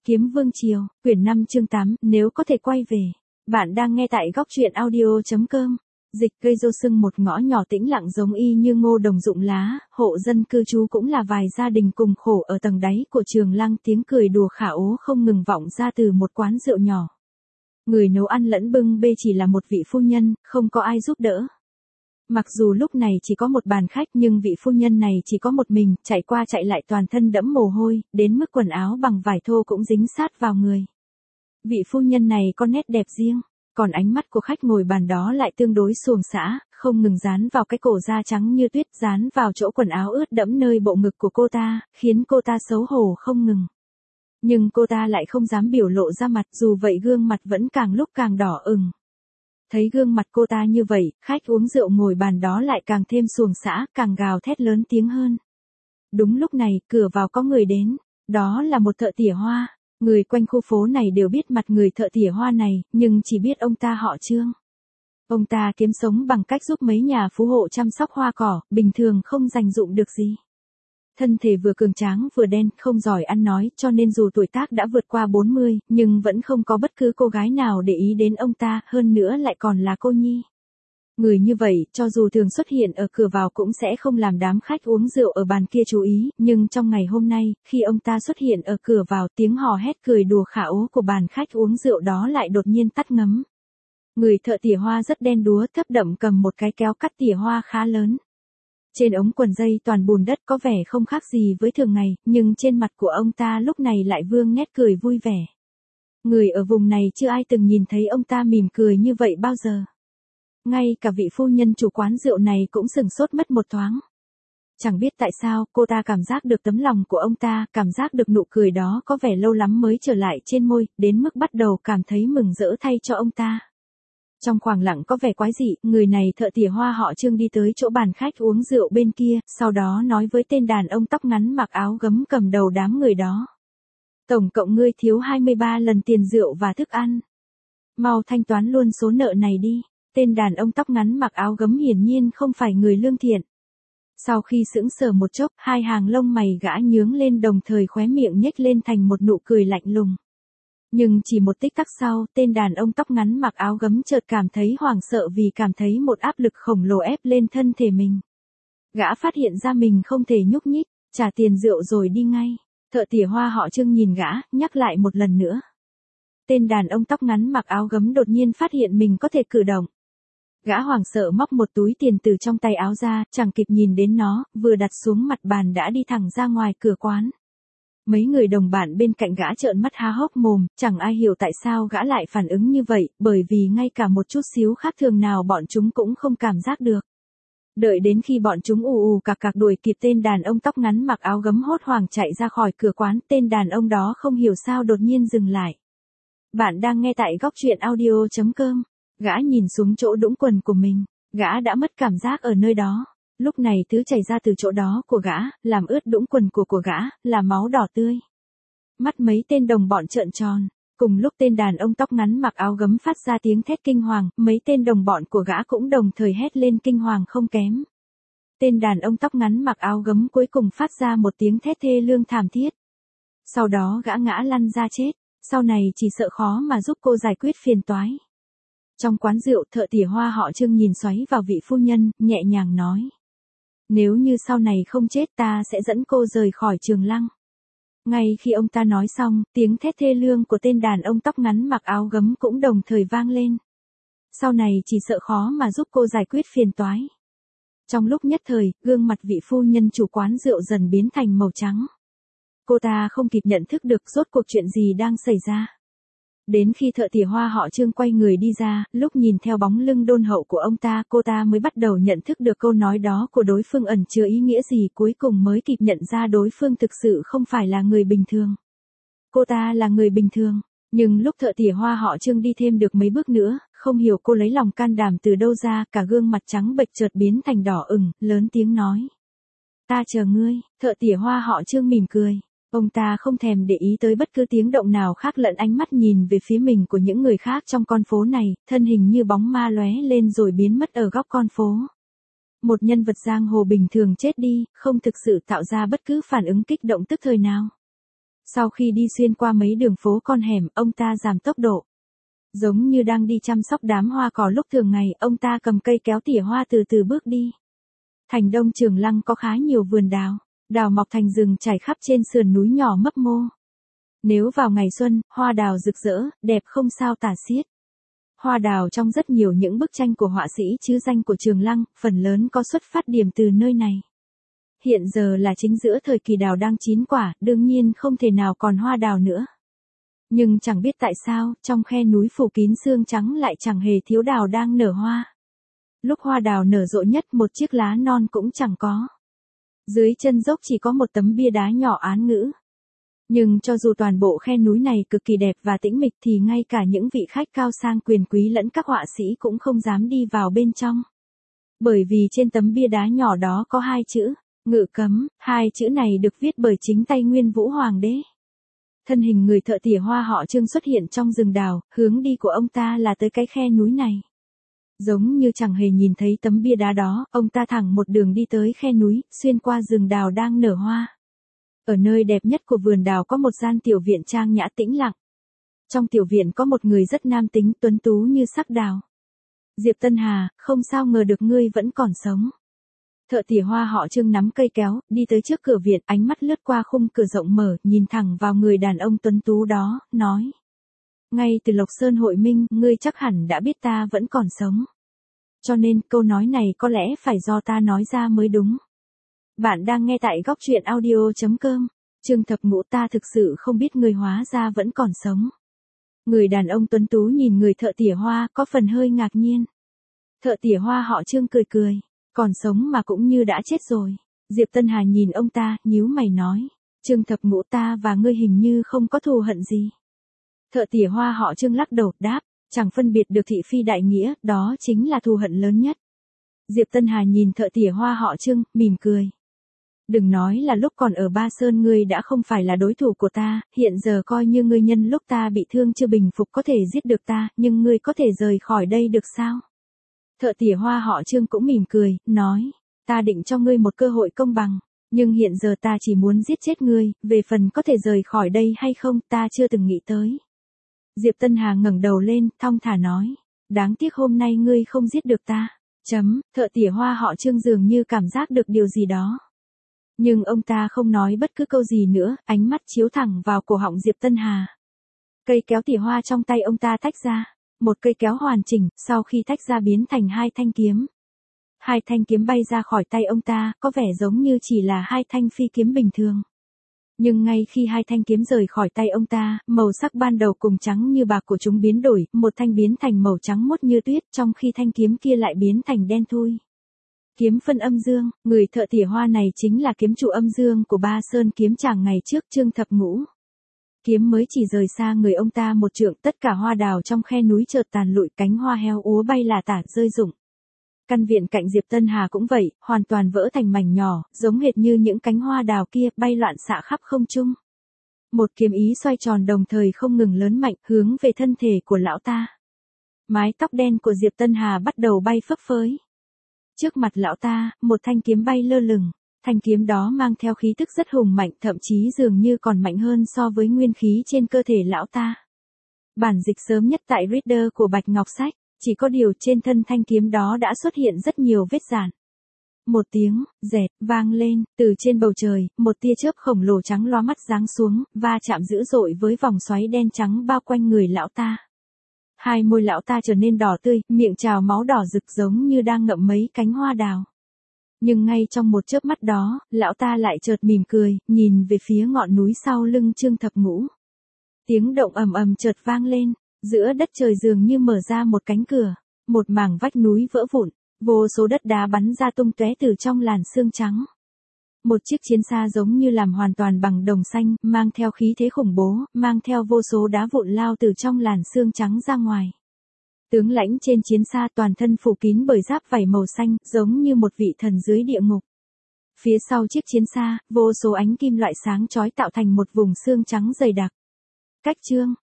Kiếm Vương Triều, quyển 5 chương 8, nếu có thể quay về. Bạn đang nghe tại góc truyện audio.com. Dịch gây rô sưng một ngõ nhỏ tĩnh lặng giống y như ngô đồng rụng lá, hộ dân cư trú cũng là vài gia đình cùng khổ ở tầng đáy của Trường Lăng, tiếng cười đùa khả ố không ngừng vọng ra từ một quán rượu nhỏ. Người nấu ăn lẫn bưng bê chỉ là một vị phu nhân, không có ai giúp đỡ. Mặc dù lúc này chỉ có một bàn khách nhưng vị phu nhân này chỉ có một mình, chạy qua chạy lại toàn thân đẫm mồ hôi, đến mức quần áo bằng vải thô cũng dính sát vào người. Vị phu nhân này có nét đẹp riêng, còn ánh mắt của khách ngồi bàn đó lại tương đối xuồng xã, không ngừng dán vào cái cổ da trắng như tuyết, dán vào chỗ quần áo ướt đẫm nơi bộ ngực của cô ta, khiến cô ta xấu hổ không ngừng. Nhưng cô ta lại không dám biểu lộ ra mặt, dù vậy gương mặt vẫn càng lúc càng đỏ ửng. Thấy gương mặt cô ta như vậy, khách uống rượu ngồi bàn đó lại càng thêm xuồng xã, càng gào thét lớn tiếng hơn. Đúng lúc này, cửa vào có người đến, đó là một thợ tỉa hoa. Người quanh khu phố này đều biết mặt người thợ tỉa hoa này, nhưng chỉ biết ông ta họ Trương. Ông ta kiếm sống bằng cách giúp mấy nhà phú hộ chăm sóc hoa cỏ, bình thường không dành dụm được gì. Thân thể vừa cường tráng vừa đen, không giỏi ăn nói, cho nên dù tuổi tác đã vượt qua 40, nhưng vẫn không có bất cứ cô gái nào để ý đến ông ta, hơn nữa lại còn là cô nhi. Người như vậy, cho dù thường xuất hiện ở cửa vào cũng sẽ không làm đám khách uống rượu ở bàn kia chú ý, nhưng trong ngày hôm nay, khi ông ta xuất hiện ở cửa vào, tiếng hò hét cười đùa khả ố của bàn khách uống rượu đó lại đột nhiên tắt ngấm. Người thợ tỉa hoa rất đen đúa, thấp đậm cầm một cái kéo cắt tỉa hoa khá lớn. Trên ống quần dây toàn bùn đất có vẻ không khác gì với thường ngày, nhưng trên mặt của ông ta lúc này lại vương nét cười vui vẻ. Người ở vùng này chưa ai từng nhìn thấy ông ta mỉm cười như vậy bao giờ. Ngay cả vị phu nhân chủ quán rượu này cũng sửng sốt mất một thoáng. Chẳng biết tại sao, cô ta cảm giác được tấm lòng của ông ta, cảm giác được nụ cười đó có vẻ lâu lắm mới trở lại trên môi, đến mức bắt đầu cảm thấy mừng rỡ thay cho ông ta. Trong khoảng lặng có vẻ quái dị, người này thợ tỉa hoa họ Trương đi tới chỗ bàn khách uống rượu bên kia, sau đó nói với tên đàn ông tóc ngắn mặc áo gấm cầm đầu đám người đó. Tổng cộng ngươi thiếu 23 lần tiền rượu và thức ăn. Mau thanh toán luôn số nợ này đi. Tên đàn ông tóc ngắn mặc áo gấm hiển nhiên không phải người lương thiện. Sau khi sững sờ một chốc, hai hàng lông mày gã nhướng lên đồng thời khóe miệng nhếch lên thành một nụ cười lạnh lùng. Nhưng chỉ một tích tắc sau, tên đàn ông tóc ngắn mặc áo gấm chợt cảm thấy hoảng sợ vì cảm thấy một áp lực khổng lồ ép lên thân thể mình. Gã phát hiện ra mình không thể nhúc nhích, trả tiền rượu rồi đi ngay. Thợ tỉa hoa họ Trương nhìn gã, nhắc lại một lần nữa. Tên đàn ông tóc ngắn mặc áo gấm đột nhiên phát hiện mình có thể cử động. Gã hoảng sợ móc một túi tiền từ trong tay áo ra, chẳng kịp nhìn đến nó, vừa đặt xuống mặt bàn đã đi thẳng ra ngoài cửa quán. Mấy người đồng bạn bên cạnh gã trợn mắt há hốc mồm, chẳng ai hiểu tại sao gã lại phản ứng như vậy, bởi vì ngay cả một chút xíu khác thường nào bọn chúng cũng không cảm giác được. Đợi đến khi bọn chúng ù ù cạc cạc đuổi kịp tên đàn ông tóc ngắn mặc áo gấm hốt hoảng chạy ra khỏi cửa quán, tên đàn ông đó không hiểu sao đột nhiên dừng lại. Bạn đang nghe tại góc truyện audio.com. Gã nhìn xuống chỗ đũng quần của mình, gã đã mất cảm giác ở nơi đó. Lúc này thứ chảy ra từ chỗ đó của gã, làm ướt đũng quần của gã, là máu đỏ tươi. Mắt mấy tên đồng bọn trợn tròn. Cùng lúc tên đàn ông tóc ngắn mặc áo gấm phát ra tiếng thét kinh hoàng, mấy tên đồng bọn của gã cũng đồng thời hét lên kinh hoàng không kém. Tên đàn ông tóc ngắn mặc áo gấm cuối cùng phát ra một tiếng thét thê lương thảm thiết. Sau đó gã ngã lăn ra chết, sau này chỉ sợ khó mà giúp cô giải quyết phiền toái. Trong quán rượu, thợ tỉa hoa họ Trương nhìn xoáy vào vị phu nhân, nhẹ nhàng nói. Nếu như sau này không chết ta sẽ dẫn cô rời khỏi Trường Lăng. Ngay khi ông ta nói xong, tiếng thét thê lương của tên đàn ông tóc ngắn mặc áo gấm cũng đồng thời vang lên. Sau này chỉ sợ khó mà giúp cô giải quyết phiền toái. Trong lúc nhất thời, gương mặt vị phu nhân chủ quán rượu dần biến thành màu trắng. Cô ta không kịp nhận thức được rốt cuộc chuyện gì đang xảy ra. Đến khi thợ tỉa hoa họ Trương quay người đi ra, lúc nhìn theo bóng lưng đôn hậu của ông ta, cô ta mới bắt đầu nhận thức được câu nói đó của đối phương ẩn chứa ý nghĩa gì, cuối cùng mới kịp nhận ra đối phương thực sự không phải là người bình thường. Cô ta là người bình thường, nhưng lúc thợ tỉa hoa họ Trương đi thêm được mấy bước nữa, không hiểu cô lấy lòng can đảm từ đâu ra, cả gương mặt trắng bệch chợt biến thành đỏ ửng, lớn tiếng nói. Ta chờ ngươi, thợ tỉa hoa họ Trương mỉm cười. Ông ta không thèm để ý tới bất cứ tiếng động nào khác lẫn ánh mắt nhìn về phía mình của những người khác trong con phố này, thân hình như bóng ma lóe lên rồi biến mất ở góc con phố. Một nhân vật giang hồ bình thường chết đi, không thực sự tạo ra bất cứ phản ứng kích động tức thời nào. Sau khi đi xuyên qua mấy đường phố con hẻm, ông ta giảm tốc độ. Giống như đang đi chăm sóc đám hoa cỏ lúc thường ngày, ông ta cầm cây kéo tỉa hoa từ từ bước đi. Thành Đông Trường Lăng có khá nhiều vườn đào, đào mọc thành rừng trải khắp trên sườn núi nhỏ mấp mô. Nếu vào ngày xuân, hoa đào rực rỡ, đẹp không sao tả xiết. Hoa đào trong rất nhiều những bức tranh của họa sĩ chứ danh của Trường Lăng, phần lớn có xuất phát điểm từ nơi này. Hiện giờ là chính giữa thời kỳ đào đang chín quả, đương nhiên không thể nào còn hoa đào nữa. Nhưng chẳng biết tại sao, trong khe núi phủ kín sương trắng lại chẳng hề thiếu đào đang nở hoa. Lúc hoa đào nở rộ nhất, một chiếc lá non cũng chẳng có. Dưới chân dốc chỉ có một tấm bia đá nhỏ án ngữ. Nhưng cho dù toàn bộ khe núi này cực kỳ đẹp và tĩnh mịch thì ngay cả những vị khách cao sang quyền quý lẫn các họa sĩ cũng không dám đi vào bên trong. Bởi vì trên tấm bia đá nhỏ đó có 2 chữ, Ngự Cấm, 2 chữ này được viết bởi chính tay Nguyên Vũ Hoàng đế. Thân hình người thợ tỉa hoa họ Trương xuất hiện trong rừng đào, hướng đi của ông ta là tới cái khe núi này. Giống như chẳng hề nhìn thấy tấm bia đá đó, ông ta thẳng một đường đi tới khe núi, xuyên qua rừng đào đang nở hoa. Ở nơi đẹp nhất của vườn đào có một gian tiểu viện trang nhã tĩnh lặng. Trong tiểu viện có một người rất nam tính tuấn tú như sắc đào. Diệp Tân Hà, không sao ngờ được ngươi vẫn còn sống. Thợ tỉa hoa họ Trương nắm cây kéo, đi tới trước cửa viện, ánh mắt lướt qua khung cửa rộng mở, nhìn thẳng vào người đàn ông tuấn tú đó, nói. Ngay từ Lộc Sơn hội minh, ngươi chắc hẳn đã biết ta vẫn còn sống. Cho nên, câu nói này có lẽ phải do ta nói ra mới đúng. Bạn đang nghe tại góc truyện audio.com. Trương Thập Ngũ, ta thực sự không biết ngươi hóa ra vẫn còn sống. Người đàn ông tuấn tú nhìn người thợ tỉa hoa, có phần hơi ngạc nhiên. Thợ tỉa hoa họ Trương cười cười. Còn sống mà cũng như đã chết rồi. Diệp Tân Hà nhìn ông ta, nhíu mày nói. Trương Thập Ngũ, ta và ngươi hình như không có thù hận gì. Thợ tỉa hoa họ Trương lắc đầu, đáp. Chẳng phân biệt được thị phi đại nghĩa, đó chính là thù hận lớn nhất. Diệp Tân Hà nhìn thợ tỉa hoa họ Trương, mỉm cười. Đừng nói là lúc còn ở Ba Sơn ngươi đã không phải là đối thủ của ta, hiện giờ coi như ngươi nhân lúc ta bị thương chưa bình phục có thể giết được ta, nhưng ngươi có thể rời khỏi đây được sao? Thợ tỉa hoa họ Trương cũng mỉm cười, nói, ta định cho ngươi một cơ hội công bằng, nhưng hiện giờ ta chỉ muốn giết chết ngươi, về phần có thể rời khỏi đây hay không ta chưa từng nghĩ tới. Diệp Tân Hà ngẩng đầu lên, thong thả nói, đáng tiếc hôm nay ngươi không giết được ta. Thợ tỉa hoa họ Trương dường như cảm giác được điều gì đó. Nhưng ông ta không nói bất cứ câu gì nữa, ánh mắt chiếu thẳng vào cổ họng Diệp Tân Hà. Cây kéo tỉa hoa trong tay ông ta tách ra. Một cây kéo hoàn chỉnh, sau khi tách ra biến thành 2 thanh kiếm. 2 thanh kiếm bay ra khỏi tay ông ta, có vẻ giống như chỉ là 2 thanh phi kiếm bình thường. Nhưng ngay khi 2 thanh kiếm rời khỏi tay ông ta, màu sắc ban đầu cùng trắng như bạc của chúng biến đổi, một thanh biến thành màu trắng muốt như tuyết, trong khi thanh kiếm kia lại biến thành đen thui. Kiếm phân âm dương, người thợ tỉa hoa này chính là kiếm chủ âm dương của Ba Sơn kiếm chàng ngày trước, Trương Thập Ngũ. Kiếm mới chỉ rời xa người ông ta một trượng, tất cả hoa đào trong khe núi chợt tàn lụi, cánh hoa heo úa bay là tả rơi rụng. Căn viện cạnh Diệp Tân Hà cũng vậy, hoàn toàn vỡ thành mảnh nhỏ, giống hệt như những cánh hoa đào kia, bay loạn xạ khắp không trung. Một kiếm ý xoay tròn đồng thời không ngừng lớn mạnh, hướng về thân thể của lão ta. Mái tóc đen của Diệp Tân Hà bắt đầu bay phấp phới. Trước mặt lão ta, một thanh kiếm bay lơ lửng. Thanh kiếm đó mang theo khí tức rất hùng mạnh, thậm chí dường như còn mạnh hơn so với nguyên khí trên cơ thể lão ta. Bản dịch sớm nhất tại Reader của Bạch Ngọc Sách, chỉ có điều trên thân thanh kiếm đó đã xuất hiện rất nhiều vết rạn. Một tiếng, rẹt, vang lên, từ trên bầu trời, một tia chớp khổng lồ trắng lóa mắt giáng xuống, va chạm dữ dội với vòng xoáy đen trắng bao quanh người lão ta. 2 môi lão ta trở nên đỏ tươi, miệng trào máu đỏ rực giống như đang ngậm mấy cánh hoa đào. Nhưng ngay trong một chớp mắt đó, lão ta lại chợt mỉm cười, nhìn về phía ngọn núi sau lưng Trương Thập Ngũ. Tiếng động ầm ầm chợt vang lên, giữa đất trời dường như mở ra một cánh cửa, một mảng vách núi vỡ vụn, vô số đất đá bắn ra tung tóe từ trong làn sương trắng. Một chiếc chiến xa giống như làm hoàn toàn bằng đồng xanh, mang theo khí thế khủng bố, mang theo vô số đá vụn lao từ trong làn sương trắng ra ngoài. Tướng lãnh trên chiến xa toàn thân phủ kín bởi giáp vảy màu xanh, giống như một vị thần dưới địa ngục. Phía sau chiếc chiến xa, vô số ánh kim loại sáng chói tạo thành một vùng xương trắng dày đặc. Cách chương